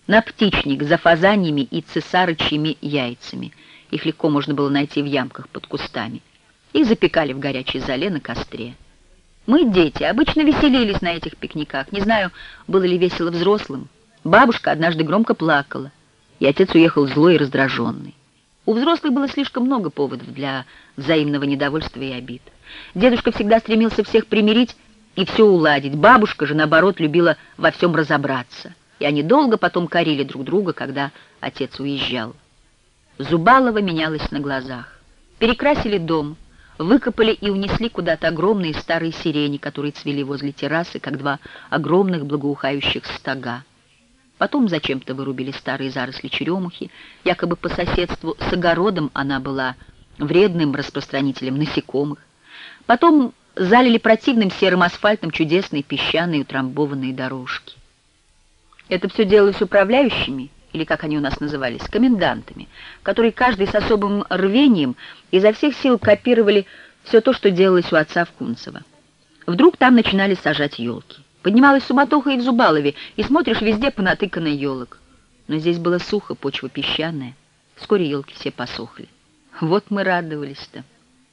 на птичник за фазаньями и цесарычьими яйцами. Их легко можно было найти в ямках под кустами. Их запекали в горячей золе на костре. Мы, дети, обычно веселились на этих пикниках. Не знаю, было ли весело взрослым. Бабушка однажды громко плакала, и отец уехал злой и раздраженный. У взрослых было слишком много поводов для взаимного недовольства и обид. Дедушка всегда стремился всех примирить и все уладить. Бабушка же, наоборот, любила во всем разобраться. И они долго потом корили друг друга, когда отец уезжал. Зубалова менялась на глазах. Перекрасили дом, выкопали и унесли куда-то огромные старые сирени, которые цвели возле террасы, как два огромных благоухающих стога. Потом зачем-то вырубили старые заросли черемухи, якобы по соседству с огородом она была вредным распространителем насекомых. Потом залили противным серым асфальтом чудесные песчаные утрамбованные дорожки. Это все делалось управляющими, или, как они у нас назывались, комендантами, которые каждый с особым рвением изо всех сил копировали все то, что делалось у отца в Кунцево. Вдруг там начинали сажать елки. Поднималась суматоха и в Зубалове, и смотришь, везде понатыкано елок. Но здесь было сухо, почва песчаная. Вскоре елки все посохли. Вот мы радовались-то.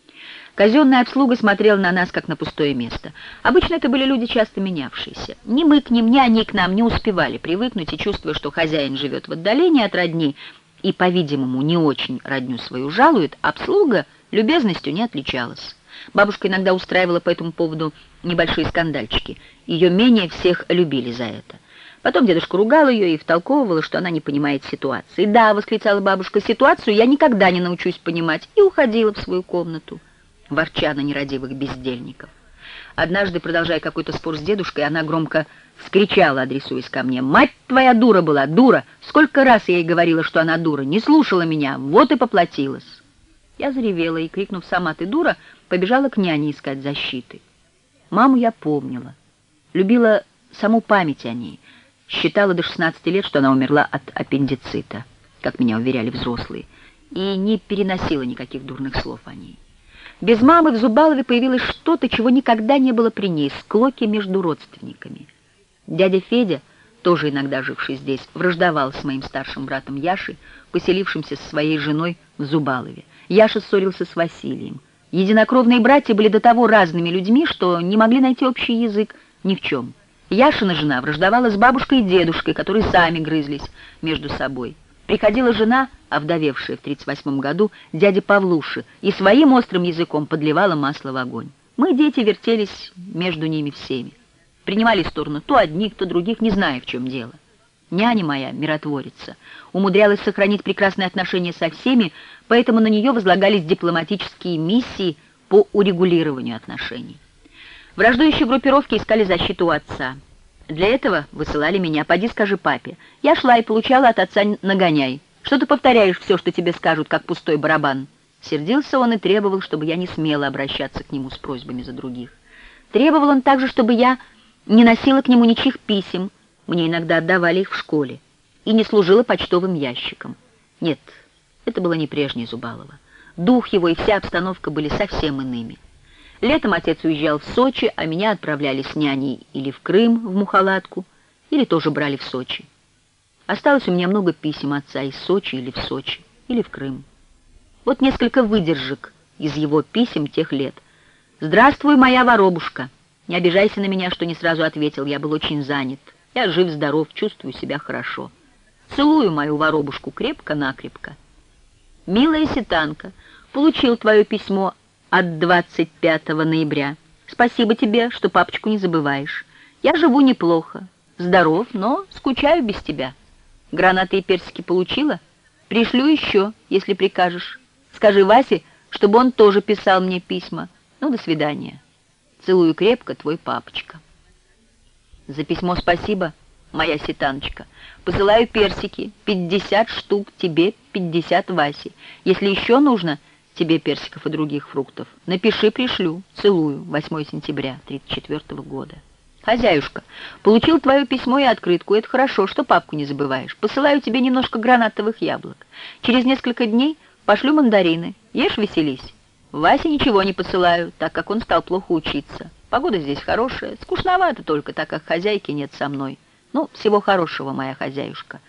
Казенная обслуга смотрела на нас, как на пустое место. Обычно это были люди, часто менявшиеся. Ни мы к ним, ни они к нам не успевали привыкнуть, и, чувствуя, что хозяин живет в отдалении от родни и, по-видимому, не очень родню свою жалует, обслуга любезностью не отличалась. Бабушка иногда устраивала по этому поводу небольшие скандальчики. Ее менее всех любили за это. Потом дедушка ругал ее и втолковывала, что она не понимает ситуации. «Да», — восклицала бабушка, — «ситуацию я никогда не научусь понимать», и уходила в свою комнату, ворча на нерадивых бездельников. Однажды, продолжая какой-то спор с дедушкой, она громко вскричала, адресуясь ко мне: «Мать твоя дура была, дура! Сколько раз я ей говорила, что она дура, не слушала меня, вот и поплатилась!» Я заревела и, крикнув «Сама ты дура!», побежала к няне искать защиты. Маму я помнила, любила саму память о ней, считала до 16 лет, что она умерла от аппендицита, как меня уверяли взрослые, и не переносила никаких дурных слов о ней. Без мамы в Зубалове появилось что-то, чего никогда не было при ней, склоки между родственниками. Дядя Федя, тоже иногда живший здесь, враждовал с моим старшим братом Яшей, поселившимся со своей женой в Зубалове. Яша ссорился с Василием. Единокровные братья были до того разными людьми, что не могли найти общий язык ни в чем. Яшина жена враждовала с бабушкой и дедушкой, которые сами грызлись между собой. Приходила жена, овдовевшая в 1938 году, дяди Павлуши, и своим острым языком подливала масло в огонь. Мы, дети, вертелись между ними всеми. Принимали сторону то одних, то других, не зная, в чем дело. Няня моя, миротворица, умудрялась сохранить прекрасные отношения со всеми, поэтому на нее возлагались дипломатические миссии по урегулированию отношений. Враждующие группировки искали защиту у отца. Для этого высылали меня: «Поди, скажи папе». Я шла и получала от отца нагоняй. «Что ты повторяешь все, что тебе скажут, как пустой барабан?» Сердился он и требовал, чтобы я не смела обращаться к нему с просьбами за других. Требовал он также, чтобы я не носила к нему ничьих писем, мне иногда отдавали их в школе, и не служила почтовым ящиком. Нет, это было не прежнее Зубалово. Дух его и вся обстановка были совсем иными. Летом отец уезжал в Сочи, а меня отправляли с няней или в Крым, в Мухалатку, или тоже брали в Сочи. Осталось у меня много писем отца из Сочи или в Сочи, или в Крым. Вот несколько выдержек из его писем тех лет. «Здравствуй, моя воробушка. Не обижайся на меня, что не сразу ответил, я был очень занят. Я жив-здоров, чувствую себя хорошо. Целую мою воробушку крепко-накрепко. Милая Ситанка, получил твое письмо от 25 ноября. Спасибо тебе, что папочку не забываешь. Я живу неплохо, здоров, но скучаю без тебя. Гранаты и персики получила? Пришлю еще, если прикажешь. Скажи Васе, чтобы он тоже писал мне письма. Ну, до свидания. Целую крепко, твой папочка». За письмо спасибо, моя Ситаночка. Посылаю персики, 50 штук тебе, 50 Васе. Если еще нужно тебе персиков и других фруктов, напиши, пришлю. Целую. 8 сентября 1934 года. Хозяюшка, получил твое письмо и открытку. Это хорошо, что папку не забываешь. Посылаю тебе немножко гранатовых яблок. Через несколько дней пошлю мандарины. Ешь, веселись. Васе ничего не посылаю, так как он стал плохо учиться. Погода здесь хорошая, скучновато только, так как хозяйки нет со мной. Ну, всего хорошего, моя хозяюшка.